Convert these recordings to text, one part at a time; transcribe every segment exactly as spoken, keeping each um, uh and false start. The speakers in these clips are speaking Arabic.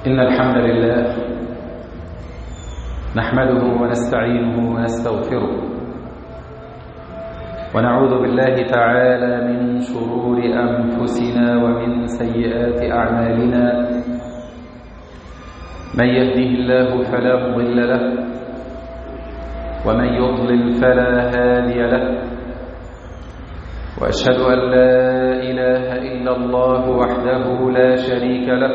إن الحمد لله نحمده ونستعينه ونستغفره ونعوذ بالله تعالى من شرور أنفسنا ومن سيئات أعمالنا. من يهده الله فلا مضل له ومن يضلل فلا هادي له، وأشهد أن لا إله إلا الله وحده لا شريك له،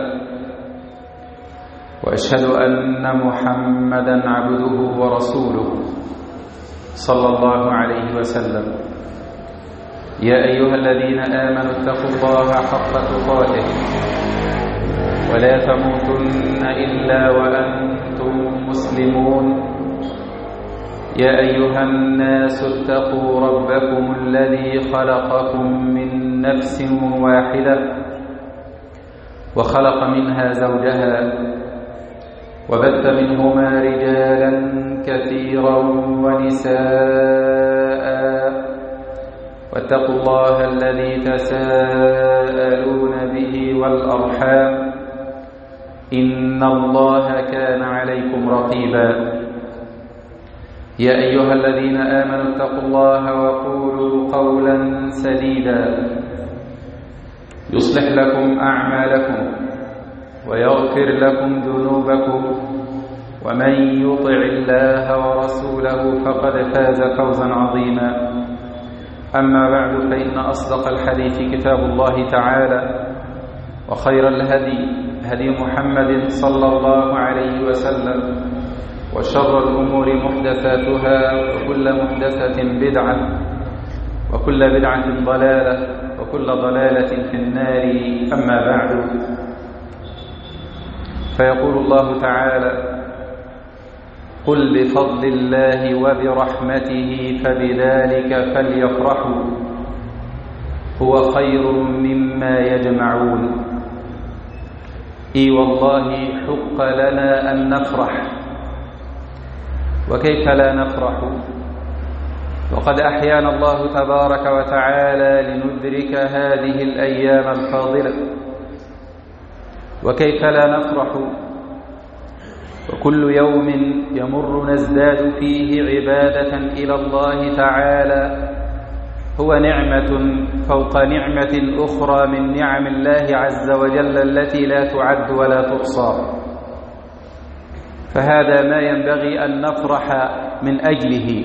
وأشهد أن محمدًا عبده ورسوله صلى الله عليه وسلم. يا أيها الذين آمنوا اتقوا الله حق تقاته ولا تموتن إلا وأنتم مسلمون. يا أيها الناس اتقوا ربكم الذي خلقكم من نفس واحدة وخلق منها زوجها وبث منهما رجالا كثيرا ونساء، واتقوا الله الذي تساءلون به والأرحام إن الله كان عليكم رقيبا. يا أيها الذين آمنوا اتقوا الله وقولوا قولا سديدا يصلح لكم أعمالكم ويغفر لكم ذنوبكم، ومن يطع الله ورسوله فقد فاز فوزا عظيما. أما بعد، فإن أصدق الحديث كتاب الله تعالى، وخير الهدي هدي محمد صلى الله عليه وسلم، وشر الأمور محدثاتها، وكل محدثة بدعة، وكل بدعة ضلالة، وكل ضلالة في النار. أما بعد، فيقول الله تعالى: قل بفضل الله وبرحمته فبذلك فليفرحوا هو خير مما يجمعون. إي والله حق لنا أن نفرح، وكيف لا نفرح وقد أحيانا الله تبارك وتعالى لندرك هذه الأيام الفاضلة. وكيف لا نفرح وكل يوم يمر نزداد فيه عبادة إلى الله تعالى هو نعمة فوق نعمة أخرى من نعم الله عز وجل التي لا تعد ولا تحصى. فهذا ما ينبغي أن نفرح من أجله.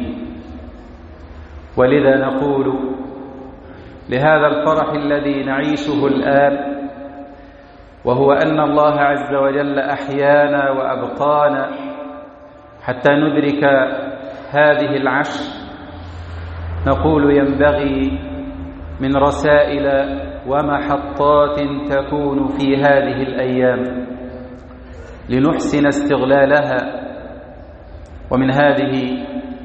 ولذا نقول لهذا الفرح الذي نعيشه الآن، وهو أن الله عز وجل أحيانا وأبقانا حتى ندرك هذه العشر، نقول ينبغي من رسائل ومحطات تكون في هذه الأيام لنحسن استغلالها. ومن هذه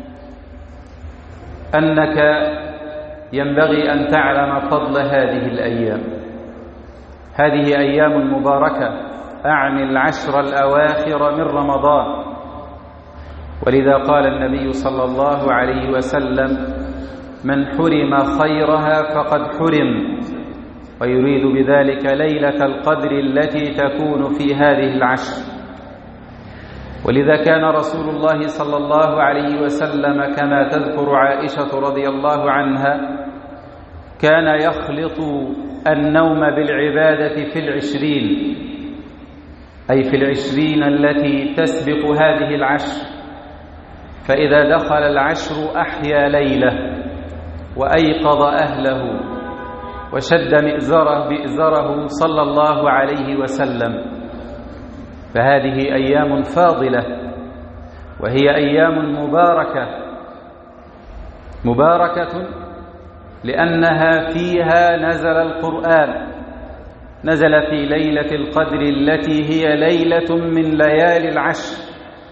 أنك ينبغي أن تعلم فضل هذه الأيام. هذه أيام مباركة، أعني العشر الأواخر من رمضان. ولذا قال النبي صلى الله عليه وسلم: من حرم خيرها فقد حرم، ويريد بذلك ليلة القدر التي تكون في هذه العشر. ولذا كان رسول الله صلى الله عليه وسلم كما تذكر عائشة رضي الله عنها كان يخلط النوم بالعبادة في العشرين، أي في العشرين التي تسبق هذه العشر. فإذا دخل العشر أحيا ليله وأيقظ أهله وشد مئزره بئزره صلى الله عليه وسلم. فهذه أيام فاضلة، وهي أيام مباركة مباركة لأنها فيها نزل القرآن، نزل في ليلة القدر التي هي ليلة من ليالي العشر.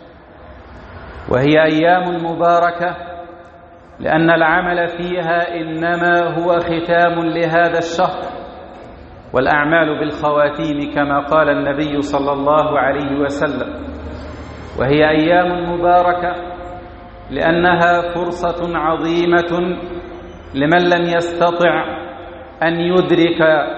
وهي أيام مباركة لأن العمل فيها إنما هو ختام لهذا الشهر، والأعمال بالخواتيم كما قال النبي صلى الله عليه وسلم. وهي أيام مباركة لأنها فرصة عظيمة لمن لم يستطع أن يدرك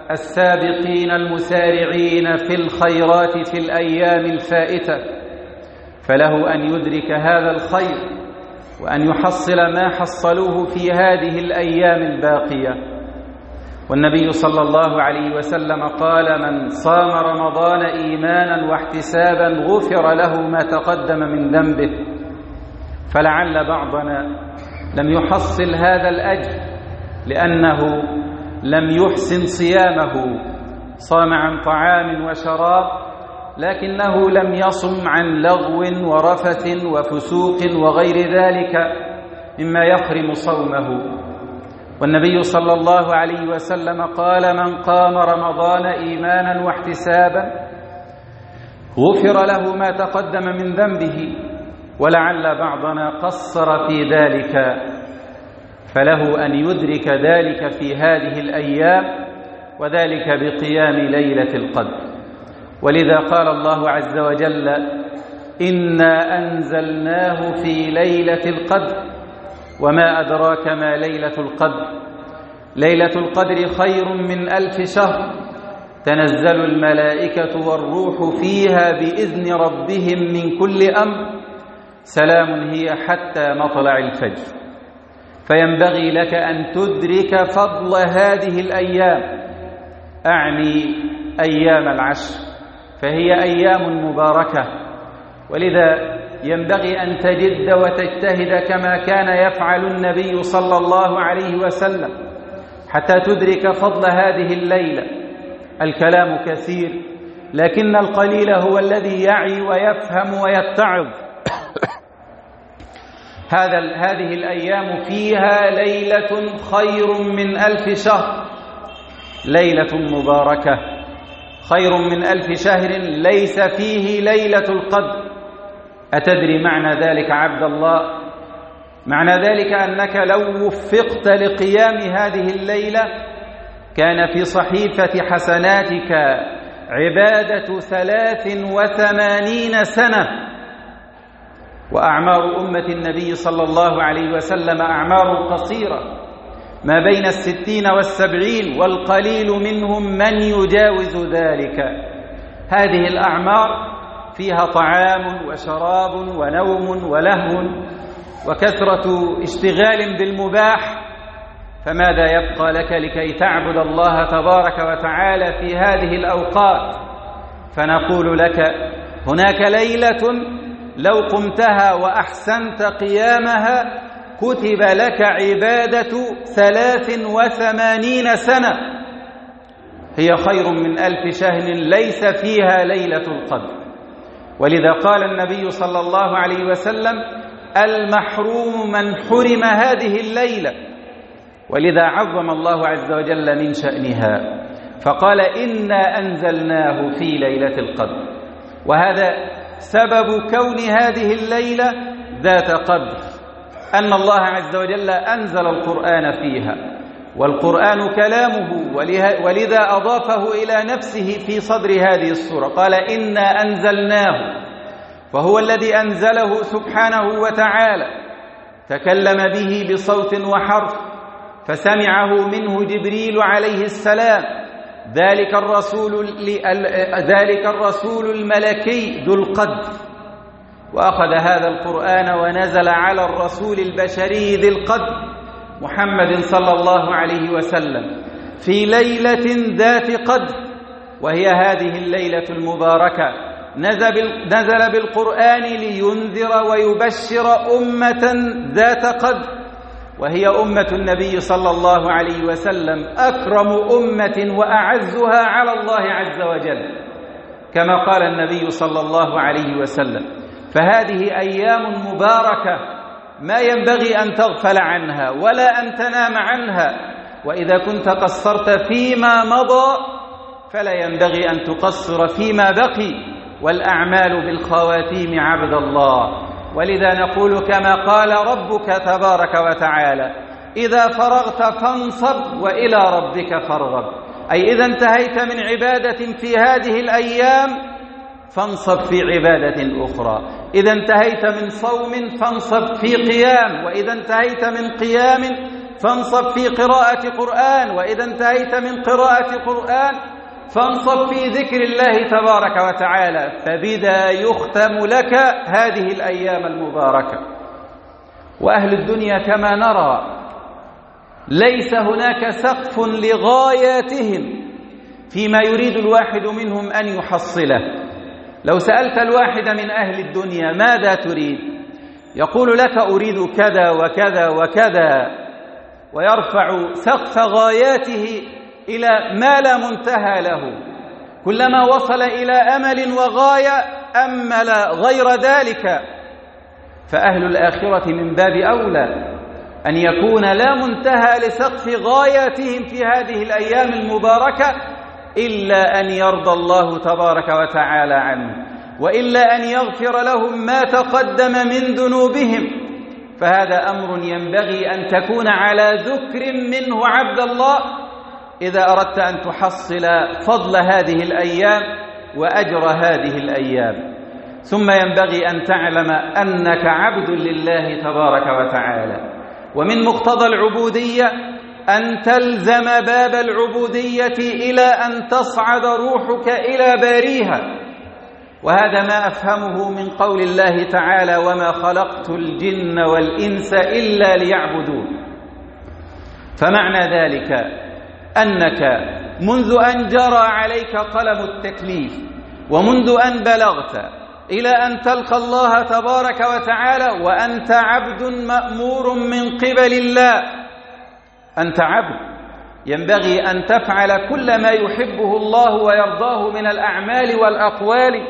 السابقين المسارعين في الخيرات في الأيام الفائتة، فله أن يدرك هذا الخير وأن يحصل ما حصلوه في هذه الأيام الباقية. والنبي صلى الله عليه وسلم قال: من صام رمضان إيمانا واحتسابا غفر له ما تقدم من ذنبه. فلعل بعضنا لم يحصل هذا الأجر لأنه لم يحسن صيامه، صام عن طعام وشراب لكنه لم يصم عن لغو ورفث وفسوق وغير ذلك مما يحرم صومه. والنبي صلى الله عليه وسلم قال: من قام رمضان إيمانا واحتسابا غفر له ما تقدم من ذنبه. ولعل بعضنا قصر في ذلك، فله أن يدرك ذلك في هذه الأيام، وذلك بقيام ليلة القدر. ولذا قال الله عز وجل: إنا أنزلناه في ليلة القدر وما أدراك ما ليلة القدر. ليلة القدر خير من ألف شهر، تنزل الملائكة والروح فيها بإذن ربهم من كل أمر، سلام هي حتى مطلع الفجر. فينبغي لك أن تدرك فضل هذه الأيام، أعني أيام العشر، فهي أيام مباركة. ولذا ينبغي أن تجد وتجتهد كما كان يفعل النبي صلى الله عليه وسلم حتى تدرك فضل هذه الليلة. الكلام كثير، لكن القليل هو الذي يعي ويفهم ويتعظ. هذا هذه الأيام فيها ليلة خير من ألف شهر، ليلة مباركة خير من ألف شهر ليس فيه ليلة القدر. أتدري معنى ذلك عبد الله؟ معنى ذلك أنك لو وفقت لقيام هذه الليلة كان في صحيفة حسناتك عبادة ثلاث وثمانين سنة. وأعمار أمة النبي صلى الله عليه وسلم أعمار قصيرة، ما بين الستين والسبعين، والقليل منهم من يجاوز ذلك. هذه الأعمار فيها طعام وشراب ونوم ولهو وكثرة اشتغال بالمباح، فماذا يبقى لك لكي تعبد الله تبارك وتعالى في هذه الأوقات؟ فنقول لك هناك ليلة لو قمتها وأحسنت قيامها كتب لك عبادة ثلاث وثمانين سنة، هي خير من ألف شهر ليس فيها ليلة القدر. ولذا قال النبي صلى الله عليه وسلم: المحروم من حرم هذه الليلة. ولذا عظم الله عز وجل من شأنها فقال: إنا أنزلناه في ليلة القدر. وهذا سبب كون هذه الليلة ذات قدر، أن الله عز وجل أنزل القرآن فيها، والقرآن كلامه، ولذا أضافه إلى نفسه في صدر هذه السورة، قال: إنا أنزلناه، فهو الذي أنزله سبحانه وتعالى، تكلم به بصوت وحرف، فسمعه منه جبريل عليه السلام، ذلك الرسول ذلك الرسول الملكي ذو القدر. وأخذ هذا القرآن ونزل على الرسول البشري ذي القدر محمد صلى الله عليه وسلم في ليلة ذات قدر، وهي هذه الليلة المباركة. نزل بالقرآن لينذر ويبشر أمة ذات قدر، وهي أمة النبي صلى الله عليه وسلم، أكرم أمة وأعزها على الله عز وجل، كما قال النبي صلى الله عليه وسلم. فهذه أيام مباركة ما ينبغي أن تغفل عنها ولا أن تنام عنها. وإذا كنت قصرت فيما مضى فلا ينبغي أن تقصر فيما بقي، والأعمال بالخواتيم عبد الله. ولذا نقول كما قال ربك تبارك وتعالى: إذا فرغت فانصب وإلى ربك فارغب. أي إذا انتهيت من عبادة في هذه الأيام فانصب في عبادة أخرى، إذا انتهيت من صوم فانصب في قيام، وإذا انتهيت من قيام فانصب في قراءة قرآن، وإذا انتهيت من قراءة قرآن فانصب في ذكر الله تبارك وتعالى، فبذا يختم لك هذه الأيام المباركة. وأهل الدنيا كما نرى ليس هناك سقف لغاياتهم فيما يريد الواحد منهم أن يحصله. لو سألت الواحد من أهل الدنيا ماذا تريد؟ يقول لك أريد كذا وكذا وكذا، ويرفع سقف غاياته إلى ما لا منتهى له. كلما وصل إلى أمل وغاية أمل غير ذلك. فأهل الآخرة من باب أولى أن يكون لا منتهى لسقف غاياتهم في هذه الأيام المباركة إلا أن يرضى الله تبارك وتعالى عنه، وإلا أن يغفر لهم ما تقدم من ذنوبهم. فهذا أمر ينبغي أن تكون على ذكر منه عبد الله إذا أردت أن تحصل فضل هذه الأيام وأجر هذه الأيام. ثم ينبغي أن تعلم أنك عبد لله تبارك وتعالى، ومن مقتضى العبودية أن تلزم باب العبودية إلى أن تصعد روحك إلى باريها. وهذا ما أفهمه من قول الله تعالى: وما خلقت الجن والإنس إلا ليعبدون. فمعنى ذلك أنك منذ أن جرى عليك قلم التكليف، ومنذ أن بلغت إلى أن تلقى الله تبارك وتعالى وأنت عبد مأمور من قبل الله، أنت عبد ينبغي أن تفعل كل ما يحبه الله ويرضاه من الأعمال والأقوال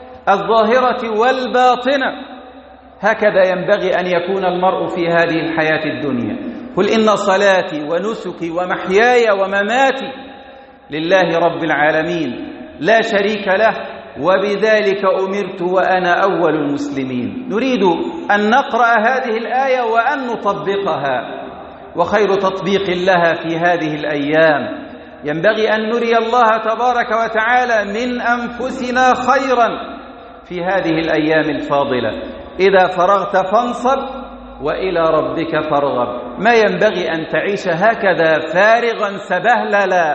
الظاهرة والباطنة. هكذا ينبغي أن يكون المرء في هذه الحياة الدنيا. قل إن صلاتي ونسكي ومحياي ومماتي لله رب العالمين لا شريك له وبذلك أمرت وأنا أول المسلمين. نريد أن نقرأ هذه الآية وأن نطبقها، وخير تطبيق لها في هذه الأيام ينبغي أن نري الله تبارك وتعالى من أنفسنا خيرا في هذه الأيام الفاضلة. إذا فرغت فانصب وإلى ربك فارغب. ما ينبغي أن تعيش هكذا فارغا سبهللا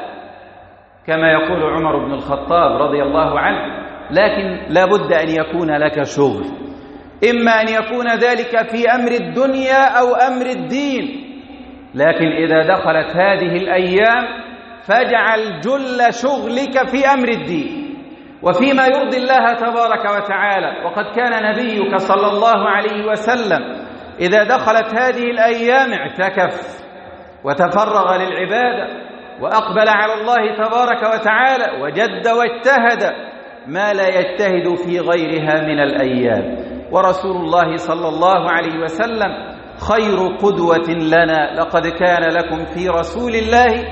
كما يقول عمر بن الخطاب رضي الله عنه، لكن لا بد أن يكون لك شغل، إما أن يكون ذلك في أمر الدنيا أو أمر الدين. لكن إذا دخلت هذه الأيام فاجعل جل شغلك في أمر الدين وفيما يرضي الله تبارك وتعالى. وقد كان نبيك صلى الله عليه وسلم إذا دخلت هذه الأيام اعتكف وتفرغ للعبادة وأقبل على الله تبارك وتعالى وجد واجتهد ما لا يجتهد في غيرها من الأيام. ورسول الله صلى الله عليه وسلم خير قدوة لنا. لقد كان لكم في رسول الله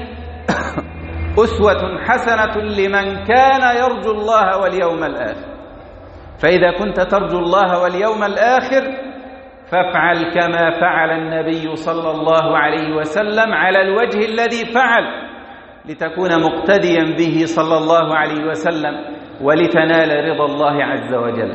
أسوة حسنة لمن كان يرجو الله واليوم الآخر. فإذا كنت ترجو الله واليوم الآخر فافعل كما فعل النبي صلى الله عليه وسلم على الوجه الذي فعل، لتكون مقتديا به صلى الله عليه وسلم ولتنال رضا الله عز وجل.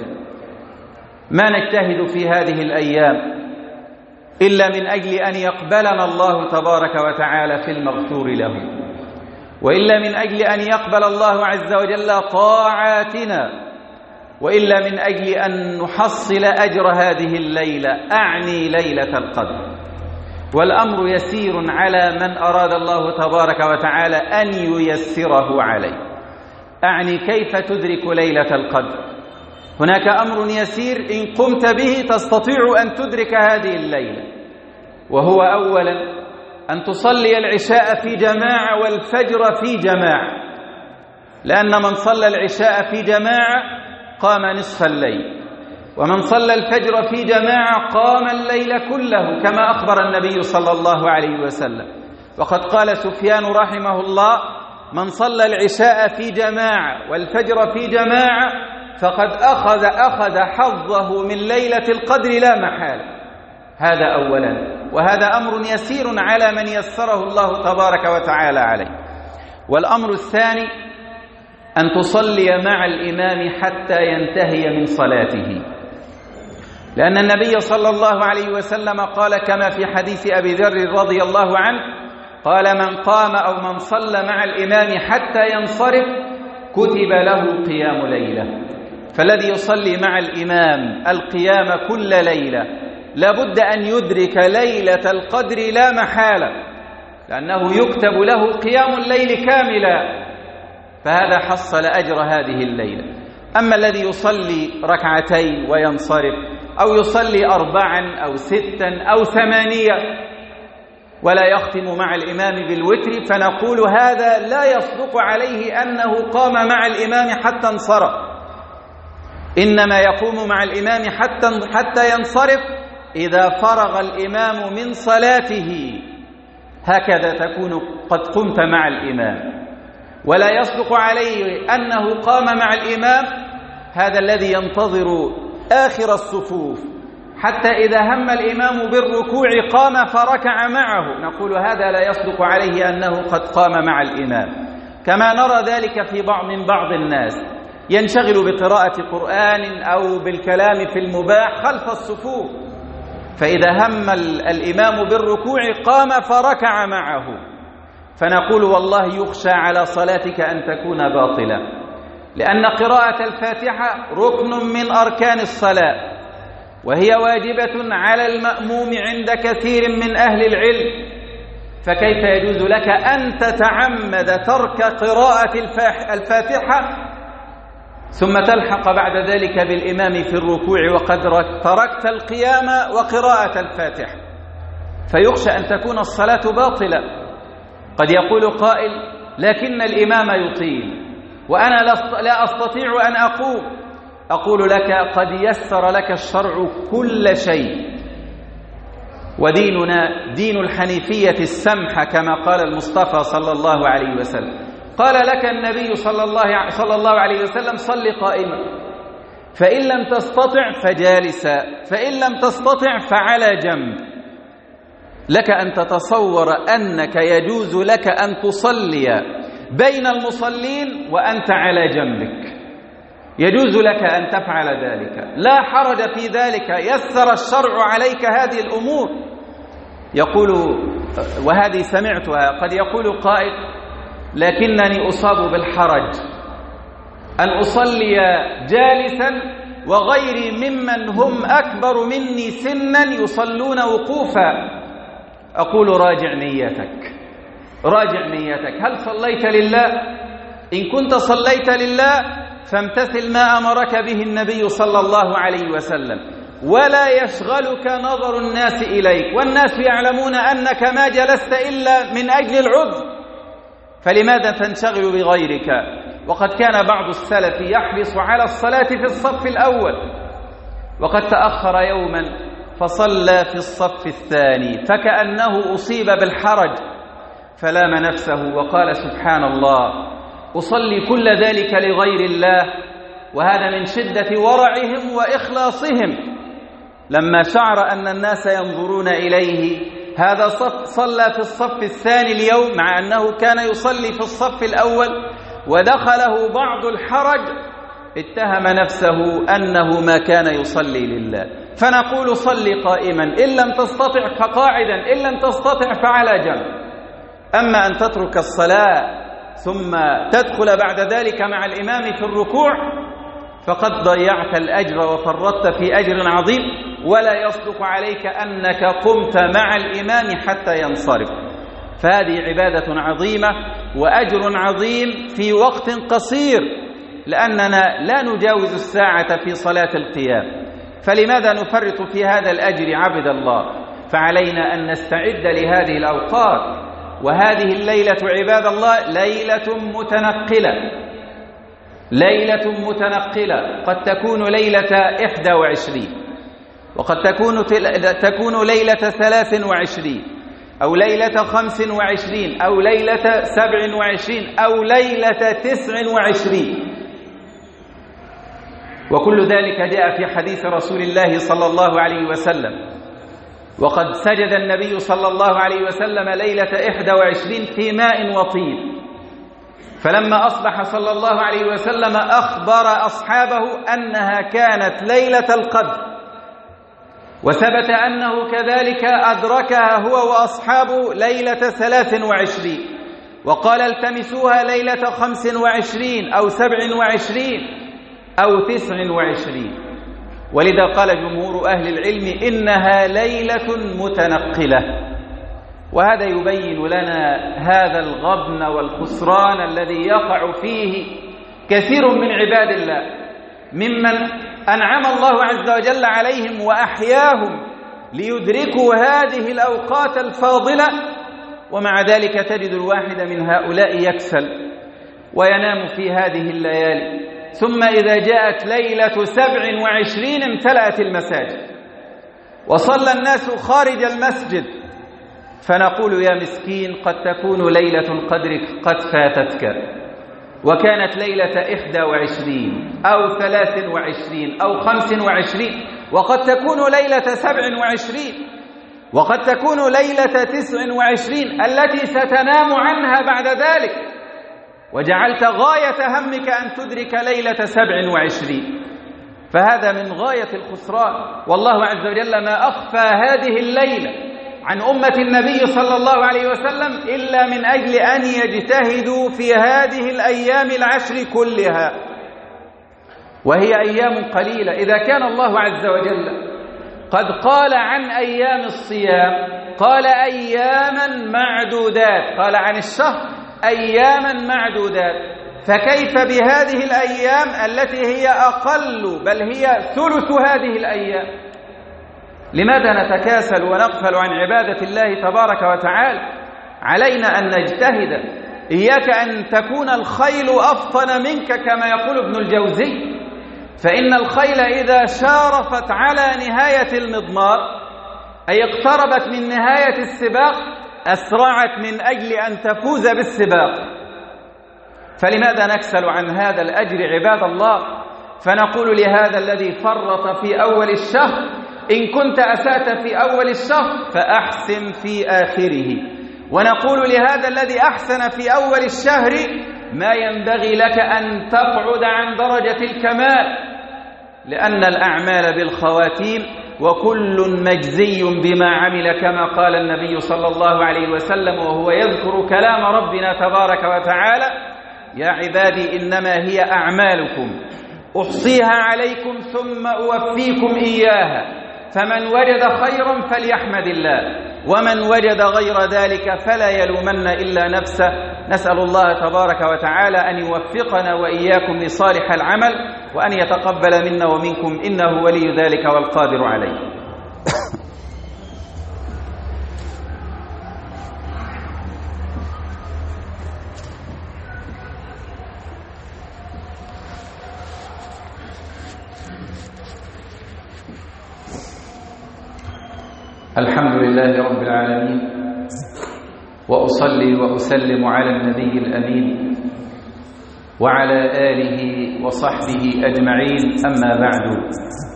ما نجتهد في هذه الأيام إلا من أجل أن يقبلنا الله تبارك وتعالى في المغفور له، وإلا من أجل أن يقبل الله عز وجل طاعاتنا، وإلا من أجل أن نحصل أجر هذه الليلة، أعني ليلة القدر. والأمر يسير على من أراد الله تبارك وتعالى أن ييسره عليه. أعني كيف تدرك ليلة القدر. هناك أمر يسير إن قمت به تستطيع أن تدرك هذه الليلة، وهو أولا أن تصلي العشاء في جماعة والفجر في جماعة، لأن من صلى العشاء في جماعة قام نصف الليل، ومن صلى الفجر في جماعة قام الليل كله كما أخبر النبي صلى الله عليه وسلم. وقد قال سفيان رحمه الله: من صلى العشاء في جماعة والفجر في جماعة فقد أخذ أخذ حظه من ليلة القدر لا محالة. هذا أولا، وهذا أمر يسير على من يسره الله تبارك وتعالى عليه. والأمر الثاني أن تصلي مع الإمام حتى ينتهي من صلاته، لأن النبي صلى الله عليه وسلم قال كما في حديث أبي ذر رضي الله عنه قال من قام أو من صلى مع الإمام حتى ينصرف كتب له قيام ليلة. فالذي يصلي مع الإمام القيام كل ليلة لابد أن يدرك ليلة القدر لا محالة، لأنه يكتب له قيام الليل كاملا، فهذا حصل أجر هذه الليلة. أما الذي يصلي ركعتين وينصرف أو يصلي أربعا أو ستا أو ثمانية ولا يختم مع الإمام بالوتر، فنقول هذا لا يصدق عليه أنه قام مع الإمام حتى انصرف، إنما يقوم مع الإمام حتى حتى ينصرف إذا فرغ الإمام من صلاته، هكذا تكون قد قمت مع الإمام. ولا يصدق عليه أنه قام مع الإمام هذا الذي ينتظر آخر الصفوف حتى إذا هم الإمام بالركوع قام فركع معه، نقول هذا لا يصدق عليه أنه قد قام مع الإمام. كما نرى ذلك في بعض من بعض الناس ينشغل بقراءة قرآن أو بالكلام في المباح خلف الصفوف، فإذا هم الإمام بالركوع قام فركع معه، فنقول والله يخشى على صلاتك أن تكون باطلة، لأن قراءة الفاتحة ركن من أركان الصلاة، وهي واجبة على المأموم عند كثير من أهل العلم، فكيف يجوز لك أن تتعمد ترك قراءة الفاتحة ثم تلحق بعد ذلك بالإمام في الركوع وقد تركت القيام وقراءة الفاتحة؟ فيخشى أن تكون الصلاة باطلة. قد يقول قائل لكن الإمام يطيل وأنا لا أستطيع أن أقوم، أقول لك قد يسر لك الشرع كل شيء، وديننا دين الحنيفية السمحة كما قال المصطفى صلى الله عليه وسلم. قال لك النبي صلى الله صلى الله عليه وسلم صل قائما، فإن لم تستطع فجالسا، فإن لم تستطع فعلى جنب. لك أن تتصور أنك يجوز لك أن تصلي بين المصلين وأنت على جنبك، يجوز لك أن تفعل ذلك، لا حرج في ذلك، يسر الشرع عليك هذه الأمور. يقول وهذه سمعتها، قد يقول قائل لكنني أصاب بالحرج أن أصلي جالسا وغيري ممن هم أكبر مني سنا يصلون وقوفا. أقول راجع نيتك، راجع نيتك، هل صليت لله؟ إن كنت صليت لله فامتثل ما أمرك به النبي صلى الله عليه وسلم، ولا يشغلك نظر الناس إليك، والناس يعلمون أنك ما جلست إلا من أجل العذر، فلماذا تنشغل بغيرك؟ وقد كان بعض السلف يحرص على الصلاة في الصف الأول، وقد تأخر يوما فصلى في الصف الثاني فكأنه أصيب بالحرج، فلام نفسه وقال سبحان الله، أصلي كل ذلك لغير الله، وهذا من شدة ورعهم وإخلاصهم. لما شعر أن الناس ينظرون إليه، هذا صف صلى في الصف الثاني اليوم مع أنه كان يصلي في الصف الأول، ودخله بعض الحرج اتهم نفسه أنه ما كان يصلي لله. فنقول صلي قائما، إن لم تستطع فقاعدا، إن لم تستطع فعلى جنب. أما أن تترك الصلاة ثم تدخل بعد ذلك مع الإمام في الركوع فقد ضيعت الأجر وفرطت في أجر عظيم، ولا يصدق عليك أنك قمت مع الإمام حتى ينصرف. فهذه عبادة عظيمة وأجر عظيم في وقت قصير، لأننا لا نجاوز الساعة في صلاة القيام، فلماذا نفرط في هذا الأجر عبد الله؟ فعلينا أن نستعد لهذه الأوقات. وهذه الليلة عباد الله ليلة متنقلة، ليلة متنقلة، قد تكون ليلة إحدى وعشرين، وقد تكون تكون ليلة ثلاث وعشرين، أو ليلة خمس وعشرين، أو ليلة سبع وعشرين، أو ليلة تسع وعشرين، وكل ذلك جاء في حديث رسول الله صلى الله عليه وسلم. وقد سجد النبي صلى الله عليه وسلم ليلة إحدى وعشرين في ماء وطين، فلما أصبح صلى الله عليه وسلم أخبر أصحابه أنها كانت ليلة القدر، وثبت أنه كذلك أدركها هو وأصحابه ليلة ثلاث وعشرين، وقال التمسوها ليلة خمس وعشرين أو سبع وعشرين أو تسع وعشرين. ولذا قال جمهور أهل العلم إنها ليلة متنقلة. وهذا يبين لنا هذا الغبن والخسران الذي يقع فيه كثير من عباد الله ممن أنعم الله عز وجل عليهم وأحياهم ليدركوا هذه الأوقات الفاضلة، ومع ذلك تجد الواحد من هؤلاء يكسل وينام في هذه الليالي، ثم إذا جاءت ليلة سبع وعشرين امتلأت المساجد وصلى الناس خارج المسجد، فنقول يا مسكين قد تكون ليلة القدر قد فاتتك، وكانت ليلة إحدى وعشرين أو ثلاث وعشرين أو خمس وعشرين، وقد تكون ليلة سبع وعشرين، وقد تكون ليلة تسع وعشرين التي ستنام عنها بعد ذلك، وجعلت غاية همك أن تدرك ليلة سبع وعشرين. فهذا من غاية الخسران. والله عز وجل ما أخفى هذه الليلة عن أمة النبي صلى الله عليه وسلم إلا من أجل أن يجتهدوا في هذه الأيام العشر كلها، وهي أيام قليلة. إذا كان الله عز وجل قد قال عن أيام الصيام قال أياما معدودات، قال عن الشهر أياما معدودات، فكيف بهذه الأيام التي هي أقل بل هي ثلث هذه الأيام؟ لماذا نتكاسل ونغفل عن عبادة الله تبارك وتعالى؟ علينا أن نجتهد. إياك أن تكون الخيل أفطن منك كما يقول ابن الجوزي، فإن الخيل إذا شارفت على نهاية المضمار أي اقتربت من نهاية السباق أسرعت من أجل أن تفوز بالسباق. فلماذا نكسل عن هذا الأجر عباد الله؟ فنقول لهذا الذي فرط في أول الشهر إن كنت أسأت في أول الشهر فأحسن في آخره، ونقول لهذا الذي أحسن في أول الشهر ما ينبغي لك أن تقعد عن درجة الكمال، لأن الأعمال بالخواتيم وكل مجزي بما عمل كما قال النبي صلى الله عليه وسلم وهو يذكر كلام ربنا تبارك وتعالى: يا عبادي إنما هي أعمالكم أحصيها عليكم ثم أوفيكم إياها، فمن وجد خيرا فليحمد الله، ومن وجد غير ذلك فلا يلومن إلا نفسه. نسأل الله تبارك وتعالى أن يوفقنا وإياكم لصالح العمل، وأن يتقبل منا ومنكم، إنه ولي ذلك والقادر عليه. الحمد لله رب العالمين، وأصلي وأسلم على النبي الأمين وعلى آله وصحبه أجمعين، أما بعد.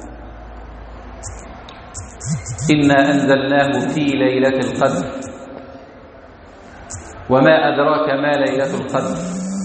إنا أنزلناه في ليلة القدر، وما أدراك ما ليلة القدر.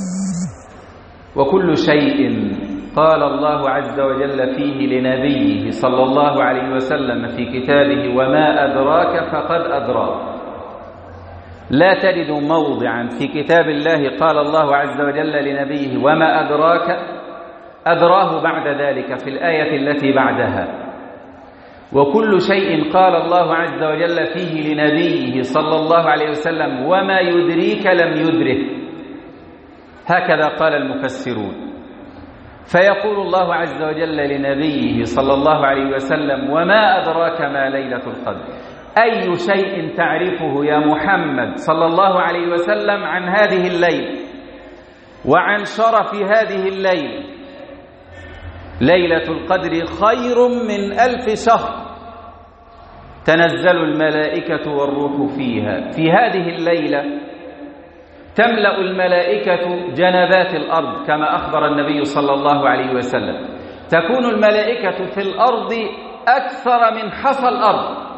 وكل شيء قال الله عز وجل فيه لنبيه صلى الله عليه وسلم في كتابه وما أدراك فقد أدراك. لا تجد موضعا في كتاب الله قال الله عز وجل لنبيه وما أدراك أدراه بعد ذلك في الآية التي بعدها. وكل شيء قال الله عز وجل فيه لنبيه صلى الله عليه وسلم وما يدريك لم يدرك. هكذا قال المفسرون. فيقول الله عز وجل لنبيه صلى الله عليه وسلم وما أدراك ما ليلة القدر. أي شيء تعرفه يا محمد صلى الله عليه وسلم عن هذه الليلة وعن شرف هذه الليلة؟ ليلة القدر خير من ألف شهر تنزل الملائكة والروح فيها. في هذه الليلة تملأ الملائكة جنبات الأرض كما أخبر النبي صلى الله عليه وسلم. تكون الملائكة في الأرض أكثر من حصى الأرض،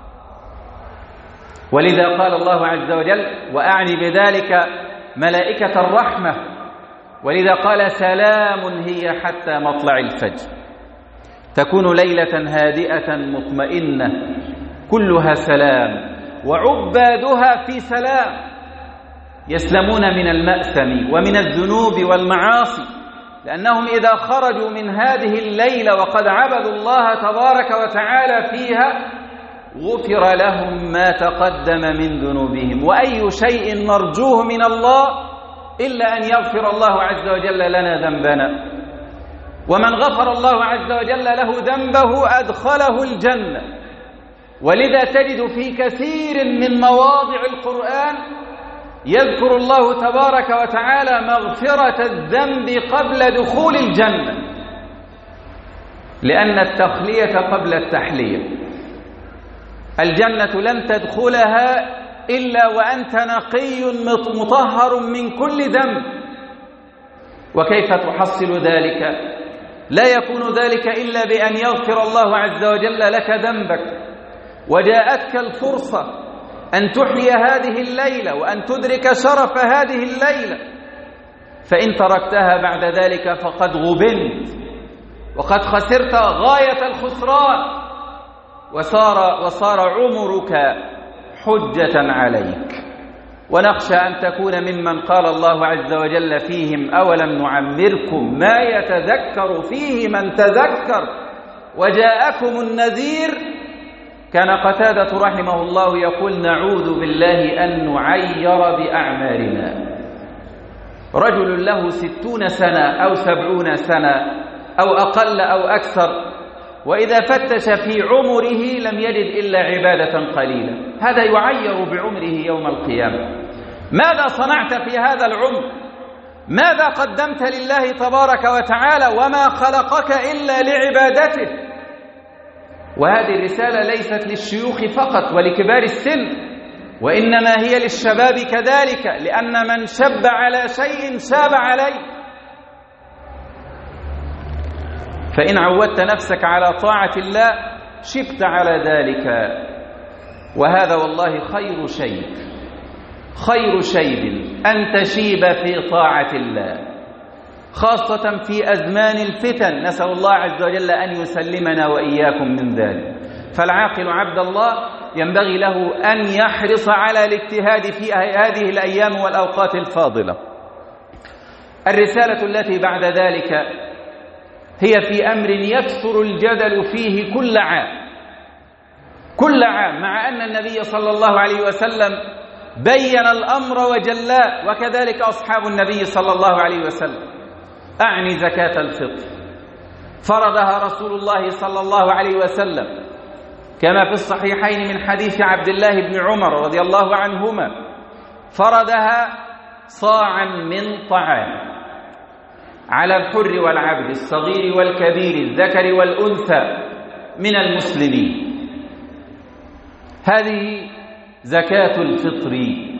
ولذا قال الله عز وجل وأعني بذلك ملائكة الرحمة، ولذا قال سلام هي حتى مطلع الفجر. تكون ليلة هادئة مطمئنة كلها سلام، وعبادها في سلام، يسلمون من المأثم ومن الذنوب والمعاصي، لأنهم إذا خرجوا من هذه الليلة وقد عبدوا الله تبارك وتعالى فيها غفر لهم ما تقدم من ذنوبهم. وأي شيء نرجوه من الله إلا أن يغفر الله عز وجل لنا ذنبنا، ومن غفر الله عز وجل له ذنبه أدخله الجنة. ولذا تجد في كثير من مواضع القرآن يذكر الله تبارك وتعالى مغفرة الذنب قبل دخول الجنة، لأن التخلية قبل التحلية. الجنة لن تدخلها إلا وأنت نقي مطهر من كل ذنب. وكيف تحصل ذلك؟ لا يكون ذلك إلا بأن يغفر الله عز وجل لك ذنبك، وجاءتك الفرصة أن تحيي هذه الليلة وأن تدرك شرف هذه الليلة، فإن تركتها بعد ذلك فقد غبنت وقد خسرت غاية الخسران، وصار, وصار عمرك حجة عليك. ونخشى أن تكون ممن قال الله عز وجل فيهم أولم نعمركم ما يتذكر فيه من تذكر وجاءكم النذير. كان قتادة رحمه الله يقول نعوذ بالله أن نعير بأعمارنا. رجل له ستون سنة أو سبعون سنة أو أقل أو أكثر، وإذا فتش في عمره لم يجد إلا عبادة قليلة، هذا يعير بعمره يوم القيامة. ماذا صنعت في هذا العمر؟ ماذا قدمت لله تبارك وتعالى وما خلقك إلا لعبادته؟ وهذه الرسالة ليست للشيوخ فقط ولكبار السن، وإنما هي للشباب كذلك، لأن من شب على شيء شاب عليه. فإن عودت نفسك على طاعة الله شبت على ذلك، وهذا والله خير شيء، خير شيء أن تشيب في طاعة الله، خاصة في أزمان الفتن. نسأل الله عز وجل أن يسلمنا وإياكم من ذلك. فالعاقل عبد الله ينبغي له أن يحرص على الاجتهاد في هذه الأيام والأوقات الفاضلة. الرسالة التي بعد ذلك هي في أمر يكثر الجدل فيه كل عام كل عام مع أن النبي صلى الله عليه وسلم بين الأمر وجلاه، وكذلك أصحاب النبي صلى الله عليه وسلم. أعني زكاة الفطر، فرضها رسول الله صلى الله عليه وسلم كما في الصحيحين من حديث عبد الله بن عمر رضي الله عنهما، فرضها صاعا من طعام على الحر والعبد، الصغير والكبير، الذكر والأنثى من المسلمين. هذه زكاة الفطر،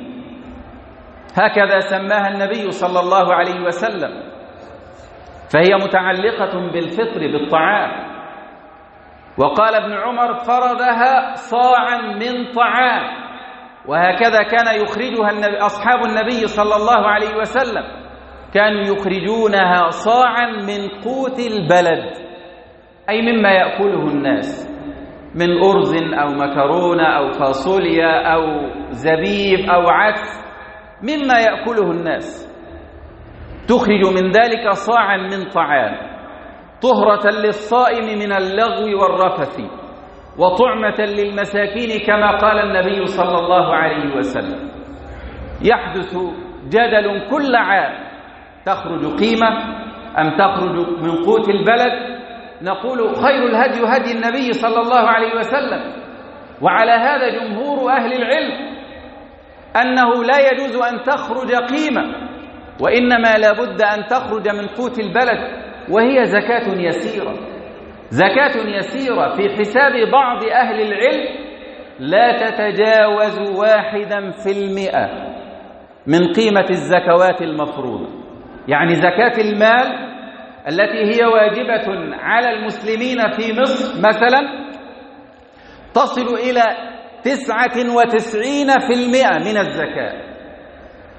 هكذا سماها النبي صلى الله عليه وسلم، فهي متعلقة بالفطر بالطعام. وقال ابن عمر فرضها صاعا من طعام، وهكذا كان يخرجها النبي أصحاب النبي صلى الله عليه وسلم، كانوا يخرجونها صاعا من قوت البلد، أي مما يأكله الناس من أرز أو مكرونة أو فاصوليا أو زبيب أو عدس، مما يأكله الناس، تخرج من ذلك صاعا من طعام طهرة للصائم من اللغو والرفث وطعمة للمساكين كما قال النبي صلى الله عليه وسلم. يحدث جدل كل عام، تخرج قيمة أم تخرج من قوت البلد؟ نقول خير الهدي هدي النبي صلى الله عليه وسلم، وعلى هذا جمهور أهل العلم أنه لا يجوز أن تخرج قيمة، وإنما لا بد أن تخرج من قوت البلد، وهي زكاة يسيرة، زكاة يسيرة في حساب بعض أهل العلم لا تتجاوز واحدا في المئة من قيمة الزكوات المفروضة. يعني زكاة المال التي هي واجبة على المسلمين في مصر مثلا تصل إلى تسعة وتسعين في المئة من الزكاة،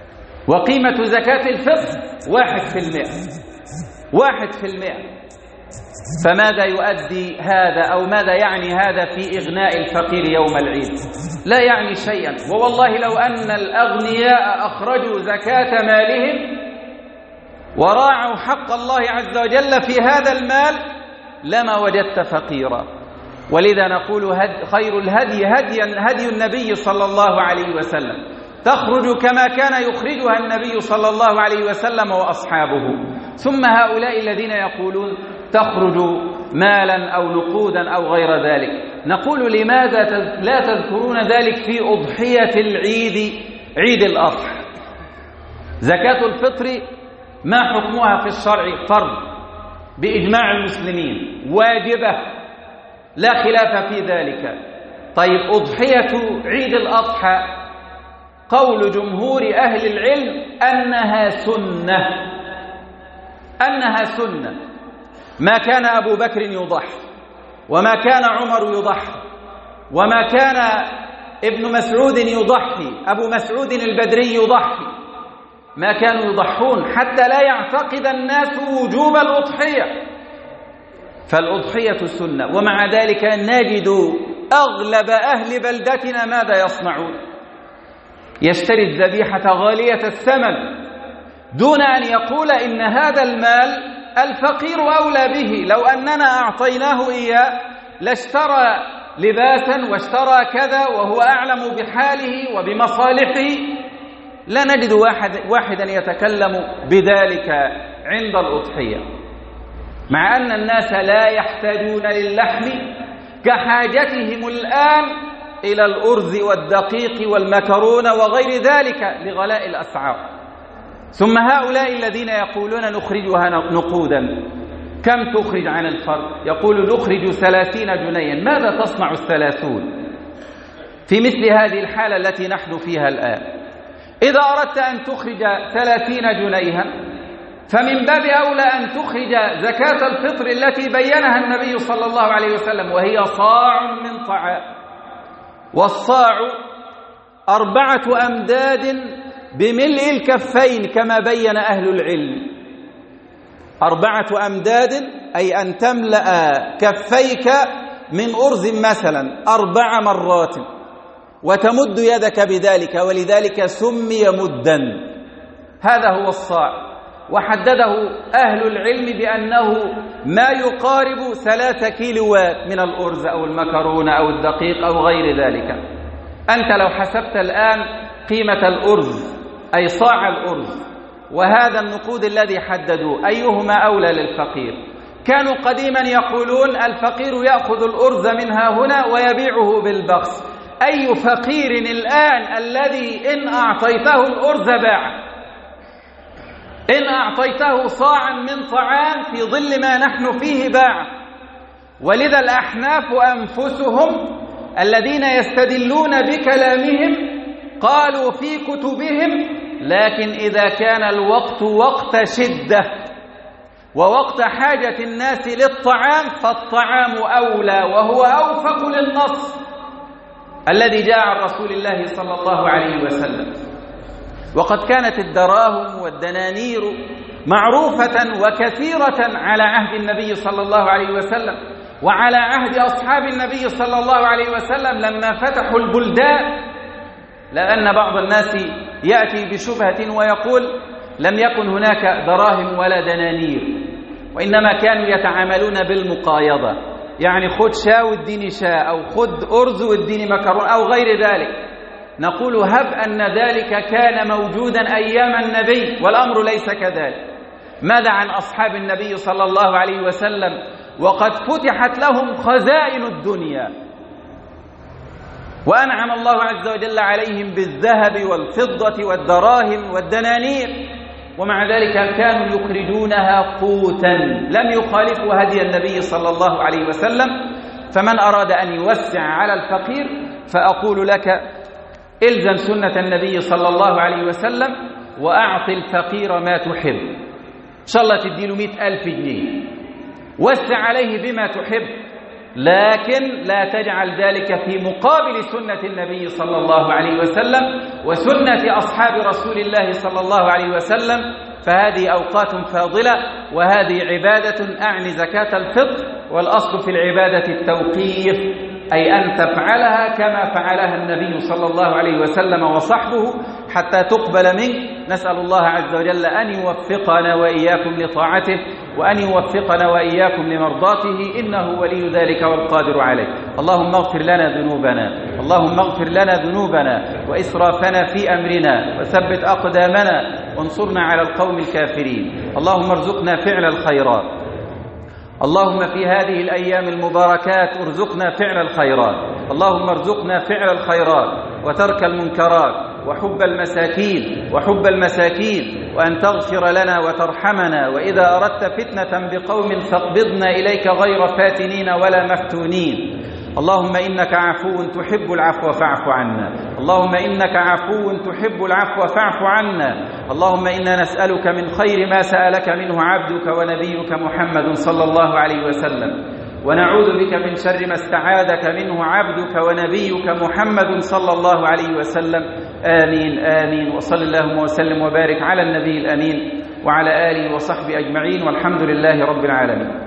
وقيمة زكاة الفطر واحد في المئة، واحد في المئة. فماذا يؤدي هذا أو ماذا يعني هذا في إغناء الفقير يوم العيد؟ لا يعني شيئا. ووالله لو أن الأغنياء أخرجوا زكاة مالهم وراعوا حق الله عز وجل في هذا المال لما وجدت فقيرا. ولذا نقول هد خير الهدي هدي هدي النبي صلى الله عليه وسلم، تخرج كما كان يخرجها النبي صلى الله عليه وسلم وأصحابه. ثم هؤلاء الذين يقولون تخرج مالا أو نقودا أو غير ذلك، نقول لماذا لا تذكرون ذلك في أضحية العيد، عيد الأضحى؟ زكاة الفطر ما حكمها في الشرع؟ فرض بإجماع المسلمين، واجبة لا خلاف في ذلك. طيب أضحية عيد الأضحى قول جمهور أهل العلم أنها سنة، أنها سنة. ما كان أبو بكر يضحي، وما كان عمر يضحي، وما كان ابن مسعود يضحي، أبو مسعود البدري يضحي، ما كانوا يضحون حتى لا يعتقد الناس وجوب الأضحية. فالأضحية سنة. ومع ذلك نجد أغلب أهل بلدتنا ماذا يصنعون؟ يشتري الذبيحة غالية الثمن دون أن يقول إن هذا المال الفقير أولى به، لو أننا أعطيناه إياه لاشترى لباسا واشترى كذا وهو أعلم بحاله وبمصالحه. لا نجد واحد واحدا يتكلم بذلك عند الأضحية، مع أن الناس لا يحتاجون للحم كحاجتهم الآن إلى الأرز والدقيق والمكرونة وغير ذلك لغلاء الأسعار. ثم هؤلاء الذين يقولون نخرجها نقودا، كم تخرج عن الفرد؟ يقول نخرج ثلاثين جنيا. ماذا تصنع الثلاثون في مثل هذه الحالة التي نحن فيها الآن؟ إذا أردت أن تخرج ثلاثين جنيها فمن باب أولى أن تخرج زكاة الفطر التي بينها النبي صلى الله عليه وسلم، وهي صاع من طعام، والصاع أربعة أمداد بملء الكفين كما بين أهل العلم. أربعة أمداد أي أن تملأ كفيك من أرز مثلا أربع مرات وتمد يدك بذلك، ولذلك سمي مدا. هذا هو الصاع، وحدده أهل العلم بأنه ما يقارب ثلاثة كيلوات من الأرز أو المكرونة أو الدقيق أو غير ذلك. أنت لو حسبت الآن قيمة الأرز أي صاع الأرز وهذا النقود الذي حددوه أيهما أولى للفقير؟ كانوا قديما يقولون الفقير يأخذ الأرز منها هنا ويبيعه بالبخس. أي فقير الآن الذي إن أعطيته الأرز باع، إن أعطيته صاعا من طعام في ظل ما نحن فيه باع. ولذا الأحناف أنفسهم الذين يستدلون بكلامهم قالوا في كتبهم لكن إذا كان الوقت وقت شدة ووقت حاجة الناس للطعام فالطعام أولى، وهو أوفق للنص الذي جاء عن رسول الله صلى الله عليه وسلم. وقد كانت الدراهم والدنانير معروفة وكثيرة على عهد النبي صلى الله عليه وسلم وعلى عهد أصحاب النبي صلى الله عليه وسلم لما فتحوا البلدان. لأن بعض الناس يأتي بشبهة ويقول لم يكن هناك دراهم ولا دنانير، وإنما كانوا يتعاملون بالمقايضة، يعني خذ شاء واديني شاء، أو خذ أرز واديني مكرون أو غير ذلك. نقول هب أن ذلك كان موجودا أيام النبي والأمر ليس كذلك. ماذا عن أصحاب النبي صلى الله عليه وسلم وقد فتحت لهم خزائن الدنيا وأنعم الله عز وجل عليهم بالذهب والفضة والدراهم والدنانير، ومع ذلك كانوا يخرجونها قوتا، لم يخالفوا هدي النبي صلى الله عليه وسلم. فمن أراد أن يوسع على الفقير فأقول لك إلزم سنة النبي صلى الله عليه وسلم وأعط الفقير ما تحب. إن شاء الله تديله مئة ألف جنيه، وسع عليه بما تحب، لكن لا تجعل ذلك في مقابل سنة النبي صلى الله عليه وسلم وسنة أصحاب رسول الله صلى الله عليه وسلم فهذه أوقات فاضلة، وهذه عبادة أعني زكاة الفطر، والأصل في العبادة التوقيف، أي أن تفعلها كما فعلها النبي صلى الله عليه وسلم وصحبه حتى تقبل منك. نسأل الله عز وجل أن يوفقنا وإياكم لطاعته، وأن يوفقنا وإياكم لمرضاته، إنه ولي ذلك والقادر عليه. اللهم اغفر لنا ذنوبنا، اللهم اغفر لنا ذنوبنا وإسرافنا في أمرنا، وثبت أقدامنا وانصرنا على القوم الكافرين. اللهم ارزقنا فعل الخيرات، اللهم في هذه الأيام المباركات ارزقنا فعل الخيرات، اللهم ارزقنا فعل الخيرات وترك المنكرات وحب المساكين وحب المساكين، وأن تغفر لنا وترحمنا، وإذا أردت فتنة بقوم فاقبضنا إليك غير فاتنين ولا مفتونين. اللهم إنك عفو تحب العفو فاعف عنا، اللهم إنك عفو تحب العفو فاعف عنا. اللهم إنا نسألك من خير ما سألك منه عبدك ونبيك محمد صلى الله عليه وسلم، ونعوذ بك من شر ما استعاذك منه عبدك ونبيك محمد صلى الله عليه وسلم. آمين آمين. وصل اللهم وسلم وبارك على النبي الأمين وعلى آله وصحبه أجمعين، والحمد لله رب العالمين.